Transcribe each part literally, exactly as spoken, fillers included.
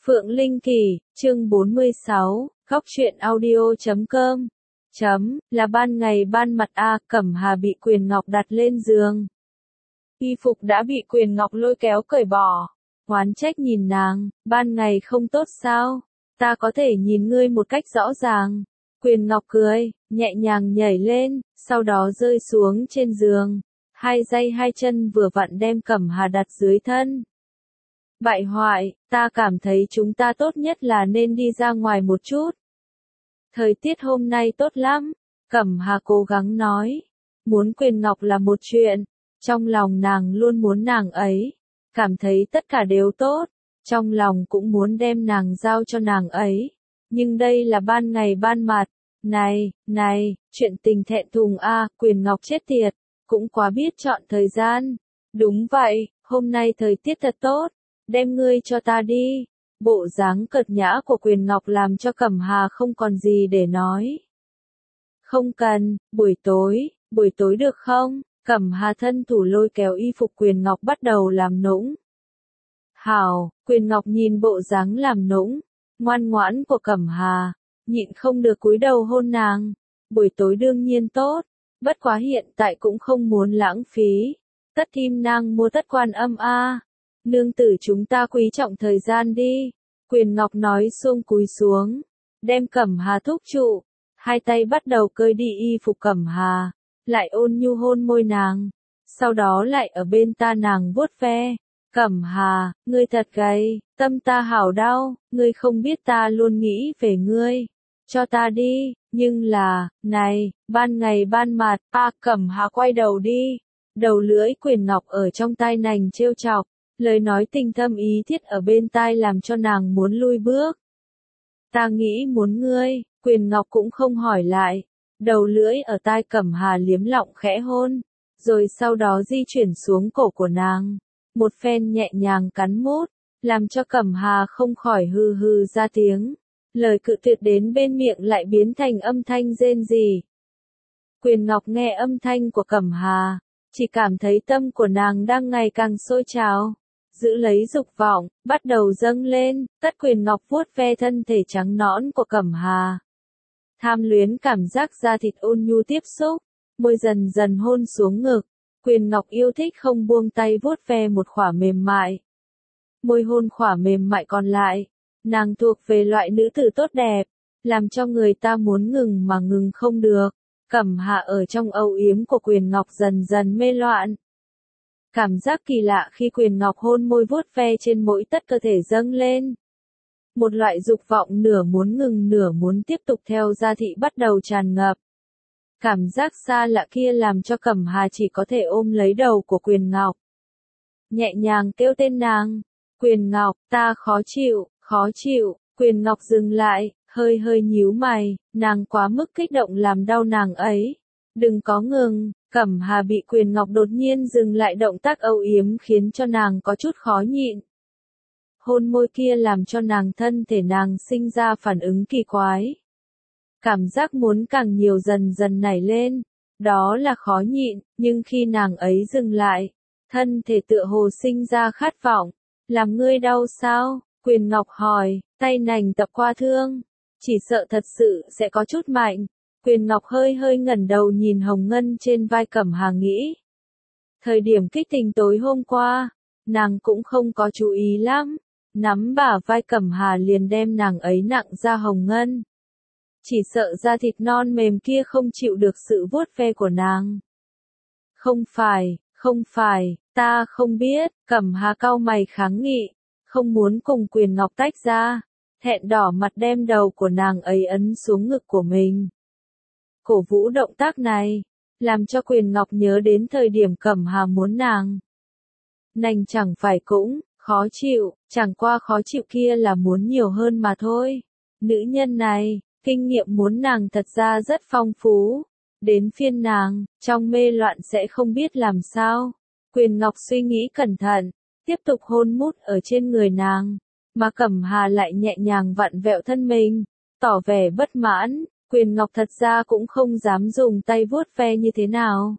Phượng Linh Kỳ, chương bốn mươi sáu, góc truyện audio chấm com. Chấm, là ban ngày ban mặt A, Cẩm Hà bị Quyền Ngọc đặt lên giường. Y phục đã bị Quyền Ngọc lôi kéo cởi bỏ. Oán trách nhìn nàng, ban ngày không tốt sao? Ta có thể nhìn ngươi một cách rõ ràng. Quyền Ngọc cười, nhẹ nhàng nhảy lên, sau đó rơi xuống trên giường. Hai giây hai chân vừa vặn đem Cẩm Hà đặt dưới thân. Bại hoại, ta cảm thấy chúng ta tốt nhất là nên đi ra ngoài một chút. Thời tiết hôm nay tốt lắm, Cẩm Hà cố gắng nói. Muốn Quyền Ngọc là một chuyện, trong lòng nàng luôn muốn nàng ấy. Cảm thấy tất cả đều tốt, trong lòng cũng muốn đem nàng giao cho nàng ấy. Nhưng đây là ban ngày ban mặt. Này, này, chuyện tình thẹn thùng a, Quyền Ngọc chết tiệt, cũng quá biết chọn thời gian. Đúng vậy, hôm nay thời tiết thật tốt. Đem ngươi cho ta đi. Bộ dáng cợt nhã của Quyền Ngọc làm cho Cẩm Hà không còn gì để nói. Không cần, buổi tối, buổi tối được không? Cẩm Hà thân thủ lôi kéo y phục Quyền Ngọc bắt đầu làm nũng. Hảo, Quyền Ngọc nhìn bộ dáng làm nũng, ngoan ngoãn của Cẩm Hà, nhịn không được cúi đầu hôn nàng. Buổi tối đương nhiên tốt, bất quá hiện tại cũng không muốn lãng phí. Tất Kim Nang mua tất Quan Âm a. Nương tử chúng ta quý trọng thời gian đi. Quyền Ngọc nói xuông cúi xuống, đem Cẩm Hà thúc trụ, hai tay bắt đầu cởi đi y phục Cẩm Hà, lại ôn nhu hôn môi nàng, sau đó lại ở bên ta nàng vuốt ve. Cẩm Hà, ngươi thật gầy, tâm ta hảo đau, ngươi không biết ta luôn nghĩ về ngươi, cho ta đi. Nhưng là, này, ban ngày ban mặt, a, Cẩm Hà quay đầu đi, đầu lưỡi Quyền Ngọc ở trong tai nàng trêu chọc. Lời nói tình thâm ý thiết ở bên tai làm cho nàng muốn lui bước. Ta nghĩ muốn ngươi, Quyền Ngọc cũng không hỏi lại. Đầu lưỡi ở tai Cẩm Hà liếm lọng khẽ hôn, rồi sau đó di chuyển xuống cổ của nàng. Một phen nhẹ nhàng cắn mút, làm cho Cẩm Hà không khỏi hừ hừ ra tiếng. Lời cự tuyệt đến bên miệng lại biến thành âm thanh rên rỉ. Quyền Ngọc nghe âm thanh của Cẩm Hà, chỉ cảm thấy tâm của nàng đang ngày càng sôi trào. Giữ lấy dục vọng, bắt đầu dâng lên, tất Quyền Ngọc vuốt ve thân thể trắng nõn của Cẩm Hà. Tham luyến cảm giác da thịt ôn nhu tiếp xúc, môi dần dần hôn xuống ngực. Quyền Ngọc yêu thích không buông tay vuốt ve một khỏa mềm mại. Môi hôn khỏa mềm mại còn lại, nàng thuộc về loại nữ tử tốt đẹp, làm cho người ta muốn ngừng mà ngừng không được. Cẩm Hà ở trong âu yếm của Quyền Ngọc dần dần mê loạn. Cảm giác kỳ lạ khi Quyền Ngọc hôn môi vuốt ve trên mỗi tất cơ thể dâng lên. Một loại dục vọng nửa muốn ngừng nửa muốn tiếp tục theo da thị bắt đầu tràn ngập. Cảm giác xa lạ kia làm cho Cẩm Hà chỉ có thể ôm lấy đầu của Quyền Ngọc. Nhẹ nhàng kêu tên nàng. Quyền Ngọc, ta khó chịu, khó chịu. Quyền Ngọc dừng lại, hơi hơi nhíu mày, nàng quá mức kích động làm đau nàng ấy. Đừng có ngừng. Cẩm Hà bị Quyền Ngọc đột nhiên dừng lại động tác âu yếm khiến cho nàng có chút khó nhịn. Hôn môi kia làm cho nàng thân thể nàng sinh ra phản ứng kỳ quái. Cảm giác muốn càng nhiều dần dần nảy lên, đó là khó nhịn, nhưng khi nàng ấy dừng lại, thân thể tựa hồ sinh ra khát vọng. Làm ngươi đau sao? Quyền Ngọc hỏi, tay nàng tập qua thương, chỉ sợ thật sự sẽ có chút mạnh. Quyền Ngọc hơi hơi ngẩng đầu nhìn hồng ngân trên vai Cẩm Hà nghĩ. Thời điểm kích tình tối hôm qua, nàng cũng không có chú ý lắm, nắm bả vai Cẩm Hà liền đem nàng ấy nặng ra hồng ngân. Chỉ sợ da thịt non mềm kia không chịu được sự vuốt ve của nàng. Không phải, không phải, ta không biết, Cẩm Hà cau mày kháng nghị, không muốn cùng Quyền Ngọc tách ra, thẹn đỏ mặt đem đầu của nàng ấy ấn xuống ngực của mình. Cổ vũ động tác này, làm cho Quyền Ngọc nhớ đến thời điểm Cẩm Hà muốn nàng. Nàng chẳng phải cũng, khó chịu, chẳng qua khó chịu kia là muốn nhiều hơn mà thôi. Nữ nhân này, kinh nghiệm muốn nàng thật ra rất phong phú. Đến phiên nàng, trong mê loạn sẽ không biết làm sao. Quyền Ngọc suy nghĩ cẩn thận, tiếp tục hôn mút ở trên người nàng. Mà Cẩm Hà lại nhẹ nhàng vặn vẹo thân mình, tỏ vẻ bất mãn. Quyền Ngọc thật ra cũng không dám dùng tay vuốt ve như thế nào.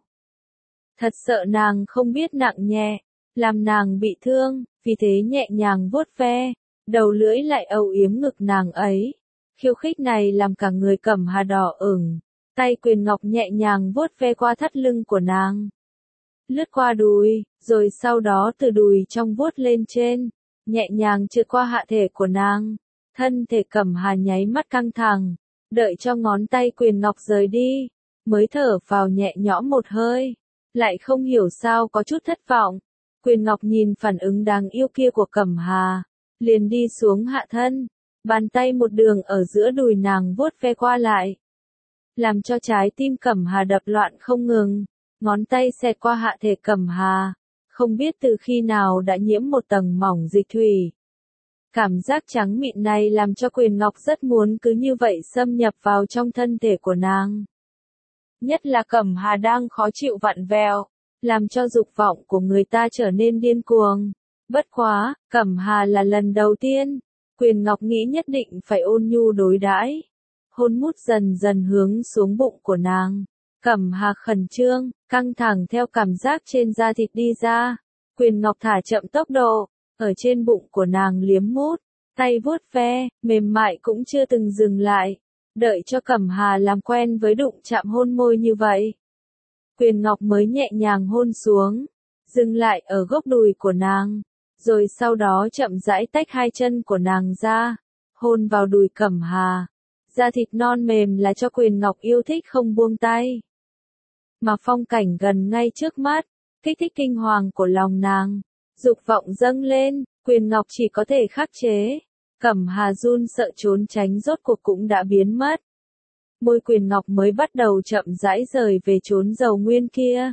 Thật sợ nàng không biết nặng nhẹ, làm nàng bị thương, vì thế nhẹ nhàng vuốt ve, đầu lưỡi lại âu yếm ngực nàng ấy. Khiêu khích này làm cả người Cẩm Hà đỏ ửng, tay quyền ngọc nhẹ nhàng vuốt ve qua thắt lưng của nàng. Lướt qua đùi, rồi sau đó từ đùi trong vuốt lên trên, nhẹ nhàng trượt qua hạ thể của nàng. Thân thể Cẩm Hà nháy mắt căng thẳng, đợi cho ngón tay quyền ngọc rời đi, mới thở vào nhẹ nhõm một hơi, lại không hiểu sao có chút thất vọng. Quyền ngọc nhìn phản ứng đáng yêu kia của Cẩm Hà, liền đi xuống hạ thân, bàn tay một đường ở giữa đùi nàng vuốt ve qua lại, làm cho trái tim Cẩm Hà đập loạn không ngừng. Ngón tay xẹt qua hạ thể Cẩm Hà, không biết từ khi nào đã nhiễm một tầng mỏng dịch thủy. Cảm giác trắng mịn này làm cho quyền ngọc rất muốn cứ như vậy xâm nhập vào trong thân thể của nàng. Nhất là Cẩm Hà đang khó chịu vặn vẹo, làm cho dục vọng của người ta trở nên điên cuồng. Bất quá, Cẩm Hà là lần đầu tiên, quyền ngọc nghĩ nhất định phải ôn nhu đối đãi. Hôn mút dần dần hướng xuống bụng của nàng. Cẩm Hà khẩn trương, căng thẳng theo cảm giác trên da thịt đi ra. Quyền ngọc thả chậm tốc độ, ở trên bụng của nàng liếm mút, tay vuốt ve, mềm mại cũng chưa từng dừng lại. Đợi cho Cẩm Hà làm quen với đụng chạm hôn môi như vậy, quyền ngọc mới nhẹ nhàng hôn xuống, dừng lại ở gốc đùi của nàng, rồi sau đó chậm rãi tách hai chân của nàng ra, hôn vào đùi Cẩm Hà. Da thịt non mềm là cho quyền ngọc yêu thích không buông tay. Mà phong cảnh gần ngay trước mắt, kích thích kinh hoàng của lòng nàng, dục vọng dâng lên, quyền ngọc chỉ có thể khắc chế. Cẩm Hà run sợ trốn tránh rốt cuộc cũng đã biến mất. Môi quyền ngọc mới bắt đầu chậm rãi rời về chốn dầu nguyên kia.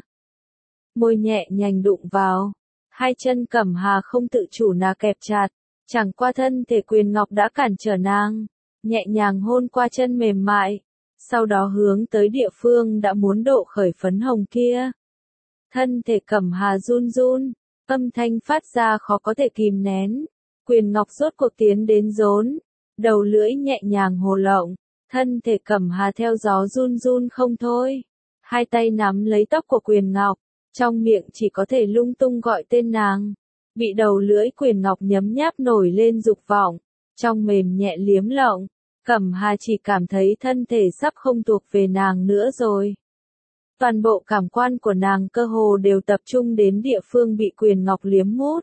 Môi nhẹ nhàng đụng vào, hai chân Cẩm Hà không tự chủ nà kẹp chặt, chẳng qua thân thể quyền ngọc đã cản trở nàng, nhẹ nhàng hôn qua chân mềm mại, sau đó hướng tới địa phương đã muốn độ khởi phấn hồng kia. Thân thể Cẩm Hà run run, âm thanh phát ra khó có thể kìm nén. Quyền ngọc rốt cuộc tiến đến rốn, đầu lưỡi nhẹ nhàng hồ lộng, thân thể Cẩm Hà theo gió run run không thôi. Hai tay nắm lấy tóc của quyền ngọc, trong miệng chỉ có thể lung tung gọi tên nàng. Bị đầu lưỡi quyền ngọc nhấm nháp nổi lên dục vọng, trong mềm nhẹ liếm lộng, Cẩm Hà chỉ cảm thấy thân thể sắp không thuộc về nàng nữa rồi. Toàn bộ cảm quan của nàng cơ hồ đều tập trung đến địa phương bị quyền ngọc liếm mút.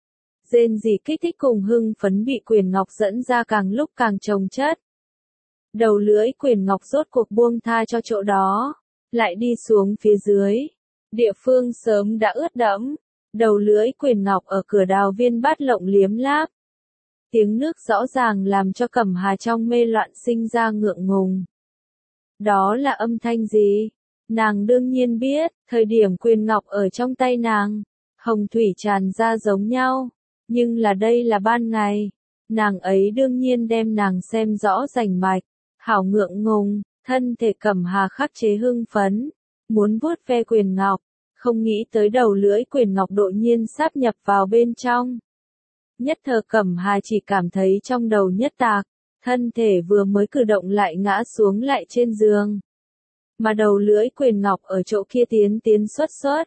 Rên rỉ kích thích cùng hưng phấn bị quyền ngọc dẫn ra càng lúc càng chồng chất. Đầu lưỡi quyền ngọc rốt cuộc buông tha cho chỗ đó, lại đi xuống phía dưới. Địa phương sớm đã ướt đẫm, đầu lưỡi quyền ngọc ở cửa đào viên bát lộng liếm láp. Tiếng nước rõ ràng làm cho Cẩm Hà trong mê loạn sinh ra ngượng ngùng. Đó là âm thanh gì? Nàng đương nhiên biết, thời điểm quyền ngọc ở trong tay nàng, hồng thủy tràn ra giống nhau. Nhưng là đây là ban ngày, nàng ấy đương nhiên đem nàng xem rõ rành mạch, hảo ngượng ngùng, thân thể Cẩm Hà khắc chế hưng phấn, muốn vuốt ve quyền ngọc, không nghĩ tới đầu lưỡi quyền ngọc đột nhiên sáp nhập vào bên trong. Nhất thời Cẩm Hà chỉ cảm thấy trong đầu nhất tạc, thân thể vừa mới cử động lại ngã xuống lại trên giường. Mà đầu lưỡi quyền ngọc ở chỗ kia tiến tiến xuất xuất.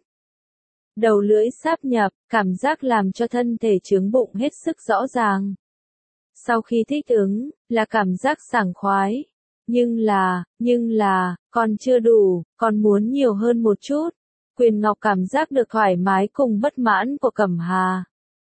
Đầu lưỡi sáp nhập, cảm giác làm cho thân thể trướng bụng hết sức rõ ràng. Sau khi thích ứng, là cảm giác sảng khoái. Nhưng là, nhưng là, còn chưa đủ, còn muốn nhiều hơn một chút. Quyền ngọc cảm giác được thoải mái cùng bất mãn của Cẩm Hà.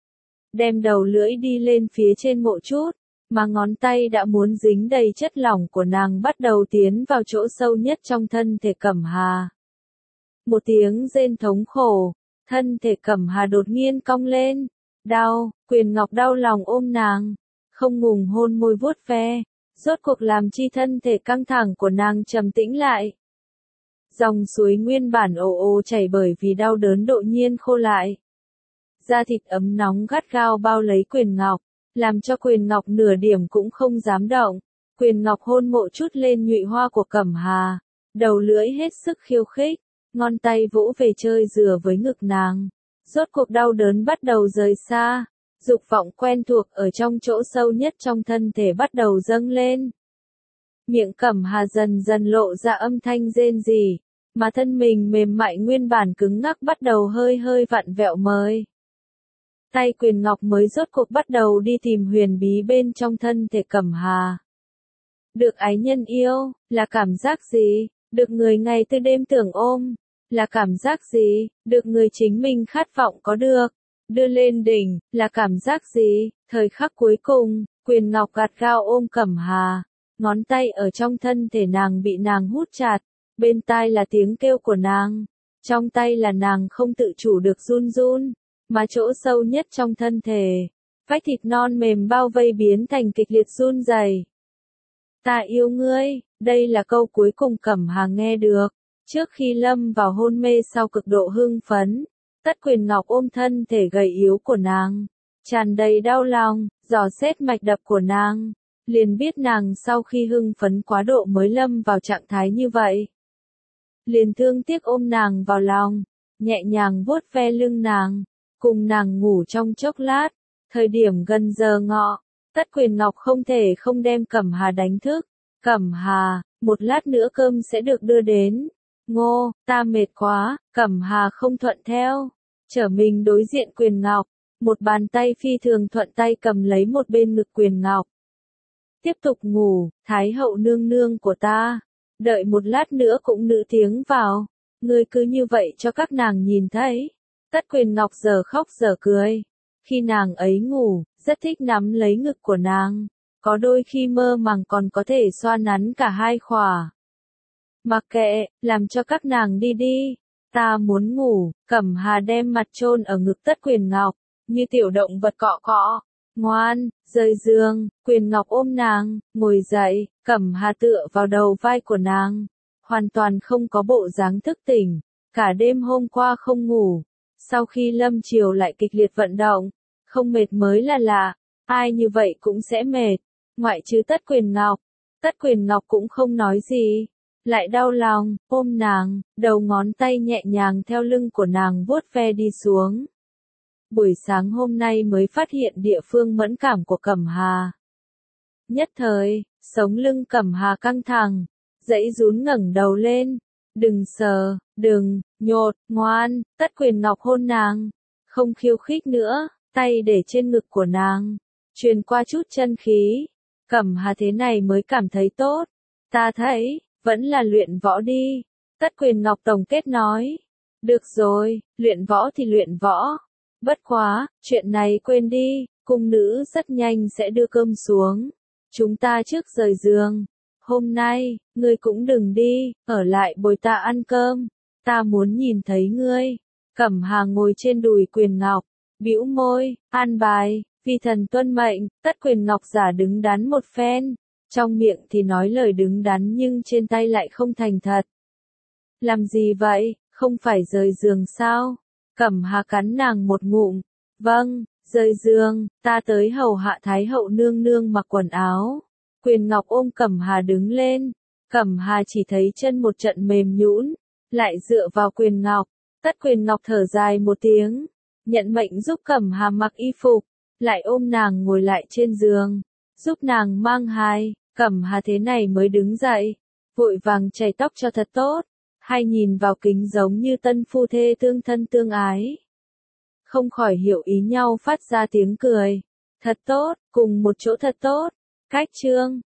Đem đầu lưỡi đi lên phía trên một chút, mà ngón tay đã muốn dính đầy chất lỏng của nàng bắt đầu tiến vào chỗ sâu nhất trong thân thể Cẩm Hà. Một tiếng rên thống khổ. Thân thể Cẩm Hà đột nhiên cong lên, đau, quyền ngọc đau lòng ôm nàng, không ngừng hôn môi vuốt ve, rốt cuộc làm chi thân thể căng thẳng của nàng trầm tĩnh lại. Dòng suối nguyên bản ồ ồ chảy bởi vì đau đớn đột nhiên khô lại. Da thịt ấm nóng gắt gao bao lấy quyền ngọc, làm cho quyền ngọc nửa điểm cũng không dám động. Quyền ngọc hôn mộ chút lên nhụy hoa của Cẩm Hà, đầu lưỡi hết sức khiêu khích. Ngón tay vỗ về chơi dừa với ngực nàng. Rốt cuộc đau đớn bắt đầu rời xa. Dục vọng quen thuộc ở trong chỗ sâu nhất trong thân thể bắt đầu dâng lên. Miệng Cẩm Hà dần dần lộ ra âm thanh rên rỉ, mà thân mình mềm mại nguyên bản cứng ngắc bắt đầu hơi hơi vặn vẹo mới. tay Quyền Ngọc mới rốt cuộc bắt đầu đi tìm huyền bí bên trong thân thể Cẩm Hà. Được ái nhân yêu, là cảm giác gì? Được người ngày tư đêm tưởng ôm, là cảm giác gì? Được người chính mình khát vọng có được, đưa lên đỉnh, là cảm giác gì? Thời khắc cuối cùng, Quyền Ngọc gắt gao ôm Cẩm Hà, ngón tay ở trong thân thể nàng bị nàng hút chặt, bên tai là tiếng kêu của nàng, trong tay là nàng không tự chủ được run run, mà chỗ sâu nhất trong thân thể, vách thịt non mềm bao vây biến thành kịch liệt run rẩy. Ta yêu ngươi, đây là câu cuối cùng Cẩm Hà nghe được, trước khi lâm vào hôn mê sau cực độ hưng phấn. Tất Quyền Ngọc ôm thân thể gầy yếu của nàng, tràn đầy đau lòng, dò xét mạch đập của nàng, liền biết nàng sau khi hưng phấn quá độ mới lâm vào trạng thái như vậy. Liền thương tiếc ôm nàng vào lòng, nhẹ nhàng vuốt ve lưng nàng, cùng nàng ngủ trong chốc lát, thời điểm gần giờ ngọ, Tất Quyền Ngọc không thể không đem Cẩm Hà đánh thức. Cẩm Hà, một lát nữa cơm sẽ được đưa đến. Ngô, ta mệt quá, Cẩm Hà không thuận theo. Trở mình đối diện Quyền Ngọc, một bàn tay phi thường thuận tay cầm lấy một bên ngực Quyền Ngọc. Tiếp tục ngủ, Thái hậu nương nương của ta. Đợi một lát nữa cũng nữ tiếng vào. Ngươi cứ như vậy cho các nàng nhìn thấy. Tất Quyền Ngọc giờ khóc giờ cười. Khi nàng ấy ngủ, rất thích nắm lấy ngực của nàng. Có đôi khi mơ màng còn có thể xoa nắn cả hai khỏa. Mặc kệ, làm cho các nàng đi đi. Ta muốn ngủ. Cẩm Hà đem mặt chôn ở ngực Tất Quyền Ngọc, như tiểu động vật cọ cọ. Ngoan, rời giường. Quyền Ngọc ôm nàng, ngồi dậy. Cẩm Hà tựa vào đầu vai của nàng, hoàn toàn không có bộ dáng thức tỉnh. Cả đêm hôm qua không ngủ. Sau khi lâm chiều lại kịch liệt vận động, không mệt mới là lạ. Ai như vậy cũng sẽ mệt, ngoại trừ Tất Quyền Ngọc. Tất Quyền Ngọc cũng không nói gì, lại đau lòng, ôm nàng, đầu ngón tay nhẹ nhàng theo lưng của nàng vuốt ve đi xuống. Buổi sáng hôm nay mới phát hiện địa phương mẫn cảm của Cẩm Hà. Nhất thời, sống lưng Cẩm Hà căng thẳng, dãy rún ngẩng đầu lên. Đừng sờ, đừng, nhột, ngoan. Tất Quyền Ngọc hôn nàng, không khiêu khích nữa, tay để trên ngực của nàng, truyền qua chút chân khí. Cẩm Hà thế này mới cảm thấy tốt. Ta thấy, vẫn là luyện võ đi. Tất Quyền Ngọc tổng kết nói. Được rồi, luyện võ thì luyện võ. Bất quá, chuyện này quên đi, cung nữ rất nhanh sẽ đưa cơm xuống. Chúng ta trước rời giường. Hôm nay, ngươi cũng đừng đi, ở lại bồi ta ăn cơm. Ta muốn nhìn thấy ngươi. Cẩm Hà ngồi trên đùi Quyền Ngọc, bĩu môi, an bài, phi thần tuân mệnh. Tất Quyền Ngọc giả đứng đắn một phen, trong miệng thì nói lời đứng đắn nhưng trên tay lại không thành thật. Làm gì vậy, không phải rời giường sao? Cẩm Hà cắn nàng một ngụm. Vâng, rời giường, ta tới hầu hạ Thái hậu nương nương mặc quần áo. Quyền Ngọc ôm Cẩm Hà đứng lên. Cẩm Hà chỉ thấy chân một trận mềm nhũn, lại dựa vào Quyền Ngọc. Tất Quyền Ngọc thở dài một tiếng, nhận mệnh giúp Cẩm Hà mặc y phục, lại ôm nàng ngồi lại trên giường, giúp nàng mang hài. Cẩm Hà thế này mới đứng dậy, vội vàng chải tóc cho thật tốt, hay nhìn vào kính giống như tân phu thê tương thân tương ái. Không khỏi hiểu ý nhau phát ra tiếng cười. Thật tốt, cùng một chỗ thật tốt. Cách chương